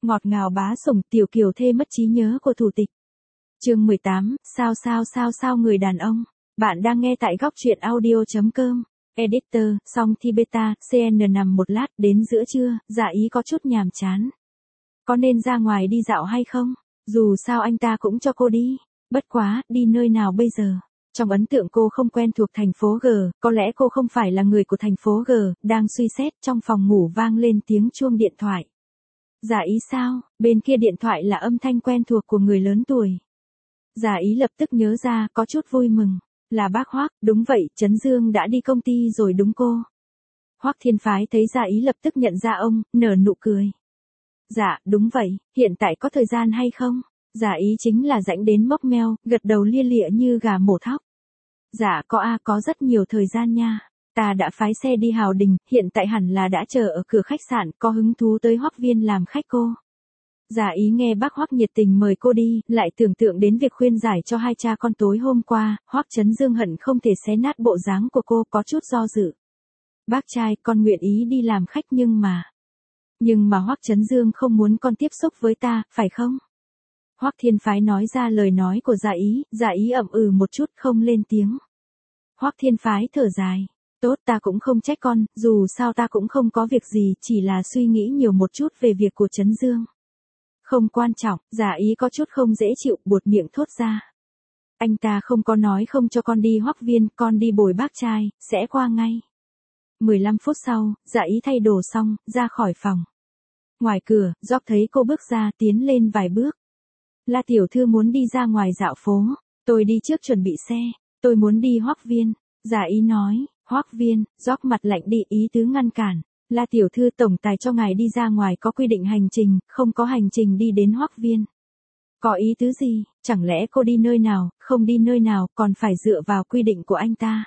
Ngọt ngào bá sủng, tiểu kiều thê mất trí nhớ của thủ tịch. Chương 18, sao người đàn ông. Bạn đang nghe tại góc truyện audio.com. Editor, song thi beta, CN nằm một lát, đến giữa trưa, Dạ Ý có chút nhàm chán. Có nên ra ngoài đi dạo hay không? Dù sao anh ta cũng cho cô đi. Bất quá, đi nơi nào bây giờ? Trong ấn tượng cô không quen thuộc thành phố G, có lẽ cô không phải là người của thành phố G, đang suy xét trong phòng ngủ vang lên tiếng chuông điện thoại. Dạ Ý sao? Bên kia điện thoại là âm thanh quen thuộc của người lớn tuổi. Dạ Ý lập tức nhớ ra, có chút vui mừng. Là bác Hoắc, đúng vậy, Trấn Dương đã đi công ty rồi đúng cô. Hoắc Thiên Phái thấy Dạ Ý lập tức nhận ra ông, nở nụ cười. Dạ, đúng vậy, hiện tại có thời gian hay không? Dạ Ý chính là rãnh đến móc meo, gật đầu lia lịa như gà mổ thóc. Dạ có rất nhiều thời gian nha. Ta đã phái xe đi Hào Đình, hiện tại hẳn là đã chờ ở cửa khách sạn, có hứng thú tới Hoắc Viên làm khách cô. Dạ Ý nghe bác Hoắc nhiệt tình mời cô đi, lại tưởng tượng đến việc khuyên giải cho hai cha con tối hôm qua, Hoắc Trấn Dương hận không thể xé nát bộ dáng của cô, có chút do dự. Bác trai, con nguyện ý đi làm khách nhưng mà Hoắc Trấn Dương không muốn con tiếp xúc với ta, phải không? Hoắc Thiên Phái nói ra lời nói của Dạ Ý ậm ừ một chút không lên tiếng. Hoắc Thiên Phái thở dài. Tốt, ta cũng không trách con, dù sao ta cũng không có việc gì, chỉ là suy nghĩ nhiều một chút về việc của Trấn Dương. Không quan trọng, Dạ Ý có chút không dễ chịu, buột miệng thốt ra. Anh ta không có nói không cho con đi Hoắc Viên, con đi bồi bác trai, sẽ qua ngay. 15 phút sau, Dạ Ý thay đồ xong, ra khỏi phòng. Ngoài cửa, Jock thấy cô bước ra, tiến lên vài bước. La tiểu thư muốn đi ra ngoài dạo phố, tôi đi trước chuẩn bị xe, tôi muốn đi Hoắc Viên. Dạ Ý nói, Hoắc Viên, Jock mặt lạnh đi, ý tứ ngăn cản. La tiểu thư, tổng tài cho ngài đi ra ngoài có quy định hành trình, không có hành trình đi đến Hoắc Viên. Có ý tứ gì, chẳng lẽ cô đi nơi nào, không đi nơi nào, còn phải dựa vào quy định của anh ta.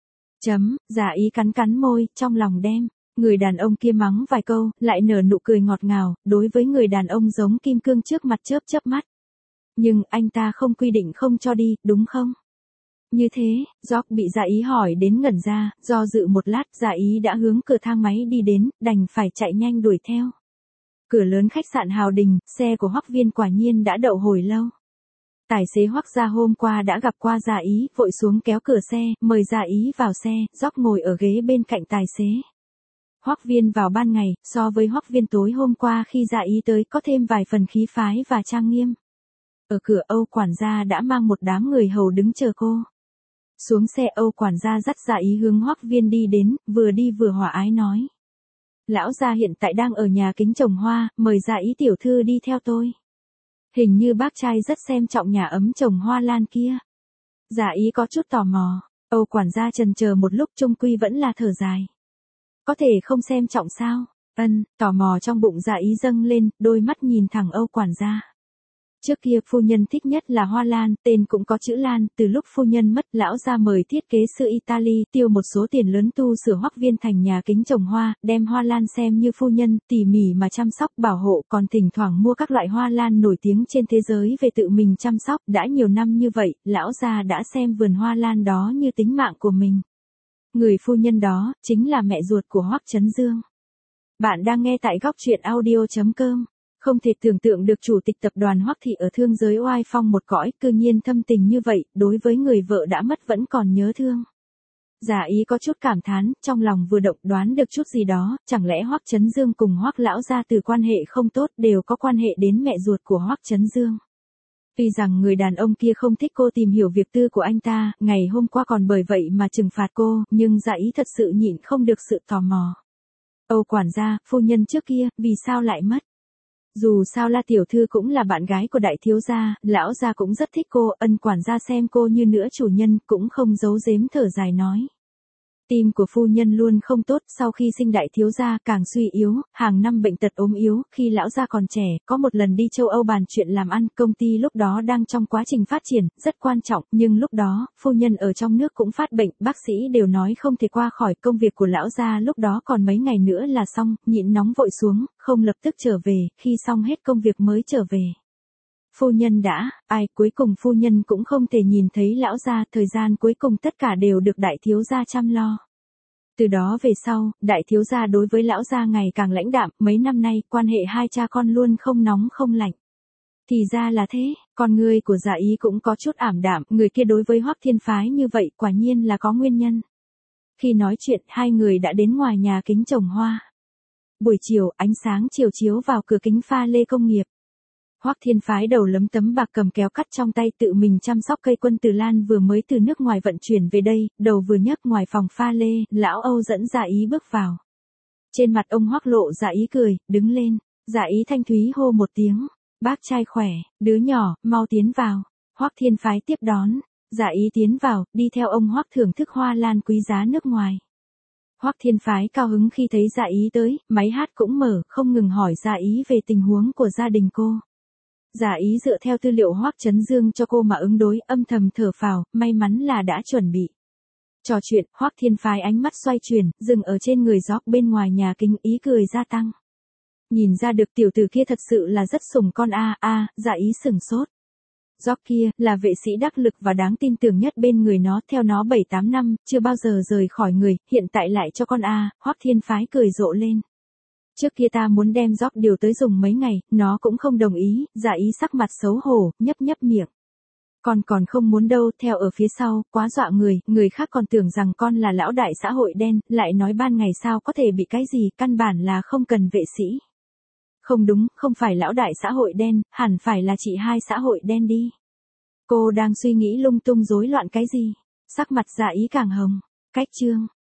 Dạ Ý cắn môi, trong lòng đem. Người đàn ông kia mắng vài câu, lại nở nụ cười ngọt ngào, đối với người đàn ông giống kim cương trước mặt chớp mắt. Nhưng anh ta không quy định không cho đi, đúng không? Như thế, Jock bị Dạ Ý hỏi đến ngẩn ra, do dự một lát, Dạ Ý đã hướng cửa thang máy đi đến, đành phải chạy nhanh đuổi theo. Cửa lớn khách sạn Hào Đình, xe của Hoắc Viên quả nhiên đã đậu hồi lâu. Tài xế Hoắc gia hôm qua đã gặp qua Dạ Ý, vội xuống kéo cửa xe, mời Dạ Ý vào xe, Jock ngồi ở ghế bên cạnh tài xế. Hoắc Viên vào ban ngày, so với Hoắc Viên tối hôm qua khi Dạ Ý tới có thêm vài phần khí phái và trang nghiêm. Ở cửa, Âu quản gia đã mang một đám người hầu đứng chờ cô. Xuống xe, Âu quản gia dắt Dạ Ý hướng Hoắc Viên đi đến, vừa đi vừa hòa ái nói. Lão gia hiện tại đang ở nhà kính trồng hoa, mời Dạ Ý tiểu thư đi theo tôi. Hình như bác trai rất xem trọng nhà ấm trồng hoa lan kia. Dạ Ý có chút tò mò, Âu quản gia chần chờ một lúc chung quy vẫn là thở dài. Có thể không xem trọng sao? Tò mò trong bụng Dạ Ý dâng lên, đôi mắt nhìn thẳng Âu quản gia. Trước kia phu nhân thích nhất là hoa lan, tên cũng có chữ Lan, từ lúc phu nhân mất, lão gia mời thiết kế sư Italy tiêu một số tiền lớn tu sửa Hoắc Viên thành nhà kính trồng hoa, đem hoa lan xem như phu nhân, tỉ mỉ mà chăm sóc bảo hộ, còn thỉnh thoảng mua các loại hoa lan nổi tiếng trên thế giới về tự mình chăm sóc, đã nhiều năm như vậy, lão gia đã xem vườn hoa lan đó như tính mạng của mình. Người phu nhân đó, chính là mẹ ruột của Hoắc Trấn Dương. Bạn đang nghe tại góc truyện audio.com. Không thể tưởng tượng được chủ tịch tập đoàn Hoắc Thị ở thương giới oai phong một cõi, cư nhiên thâm tình như vậy, đối với người vợ đã mất vẫn còn nhớ thương. Dạ Ý có chút cảm thán, trong lòng vừa động đoán được chút gì đó, chẳng lẽ Hoắc Trấn Dương cùng Hoắc lão gia từ quan hệ không tốt đều có quan hệ đến mẹ ruột của Hoắc Trấn Dương. Tuy rằng người đàn ông kia không thích cô tìm hiểu việc tư của anh ta, ngày hôm qua còn bởi vậy mà trừng phạt cô, nhưng Dạ Ý thật sự nhịn không được sự tò mò. Âu quản gia, phu nhân trước kia, vì sao lại mất? Dù sao La tiểu thư cũng là bạn gái của đại thiếu gia, lão gia cũng rất thích cô, Ân quản gia xem cô như nữa chủ nhân, cũng không giấu giếm thở dài nói. Tim của phu nhân luôn không tốt, sau khi sinh đại thiếu gia càng suy yếu, hàng năm bệnh tật ốm yếu, khi lão gia còn trẻ, có một lần đi châu Âu bàn chuyện làm ăn, công ty lúc đó đang trong quá trình phát triển, rất quan trọng, nhưng lúc đó, phu nhân ở trong nước cũng phát bệnh, bác sĩ đều nói không thể qua khỏi, công việc của lão gia lúc đó còn mấy ngày nữa là xong, nhịn nóng vội xuống, không lập tức trở về, khi xong hết công việc mới trở về. Phu nhân đã, cuối cùng phu nhân cũng không thể nhìn thấy lão gia, thời gian cuối cùng tất cả đều được đại thiếu gia chăm lo. Từ đó về sau, đại thiếu gia đối với lão gia ngày càng lãnh đạm, mấy năm nay, quan hệ hai cha con luôn không nóng không lạnh. Thì ra là thế, con người của Dạ Ý cũng có chút ảm đạm, người kia đối với Hoắc Thiên Phái như vậy quả nhiên là có nguyên nhân. Khi nói chuyện, hai người đã đến ngoài nhà kính trồng hoa. Buổi chiều, ánh sáng chiều chiếu vào cửa kính pha lê công nghiệp. Hoắc Thiên Phái đầu lấm tấm bạc cầm kéo cắt trong tay tự mình chăm sóc cây quân tử lan vừa mới từ nước ngoài vận chuyển về đây, đầu vừa nhấc ngoài phòng pha lê, lão Âu dẫn Dạ Ý bước vào. Trên mặt ông Hoắc lộ Dạ Ý cười, đứng lên, Dạ Ý thanh thúy hô một tiếng, bác trai khỏe, đứa nhỏ, mau tiến vào. Hoắc Thiên Phái tiếp đón, Dạ Ý tiến vào, đi theo ông Hoắc thưởng thức hoa lan quý giá nước ngoài. Hoắc Thiên Phái cao hứng khi thấy Dạ Ý tới, máy hát cũng mở, không ngừng hỏi Dạ Ý về tình huống của gia đình cô. Dạ Ý dựa theo tư liệu Hoắc Chấn Dương cho cô mà ứng đối, âm thầm thở phào, may mắn là đã chuẩn bị. Trò chuyện, Hoắc Thiên Phái ánh mắt xoay chuyển, dừng ở trên người Gióc bên ngoài nhà kính, ý cười gia tăng. Nhìn ra được tiểu tử kia thật sự là rất sủng con Dạ Ý sửng sốt. Gióc kia, là vệ sĩ đắc lực và đáng tin tưởng nhất bên người nó, theo nó 7-8 năm, chưa bao giờ rời khỏi người, hiện tại lại cho con Hoắc Thiên Phái cười rộ lên. Trước kia ta muốn đem Gióc điều tới dùng mấy ngày, nó cũng không đồng ý, Dạ Ý sắc mặt xấu hổ, nhấp miệng. Con còn không muốn đâu, theo ở phía sau, quá dọa người khác còn tưởng rằng con là lão đại xã hội đen, lại nói ban ngày sao có thể bị cái gì, căn bản là không cần vệ sĩ. Không đúng, không phải lão đại xã hội đen, hẳn phải là chị hai xã hội đen đi. Cô đang suy nghĩ lung tung rối loạn cái gì? Sắc mặt Dạ Ý càng hồng. Cách chương.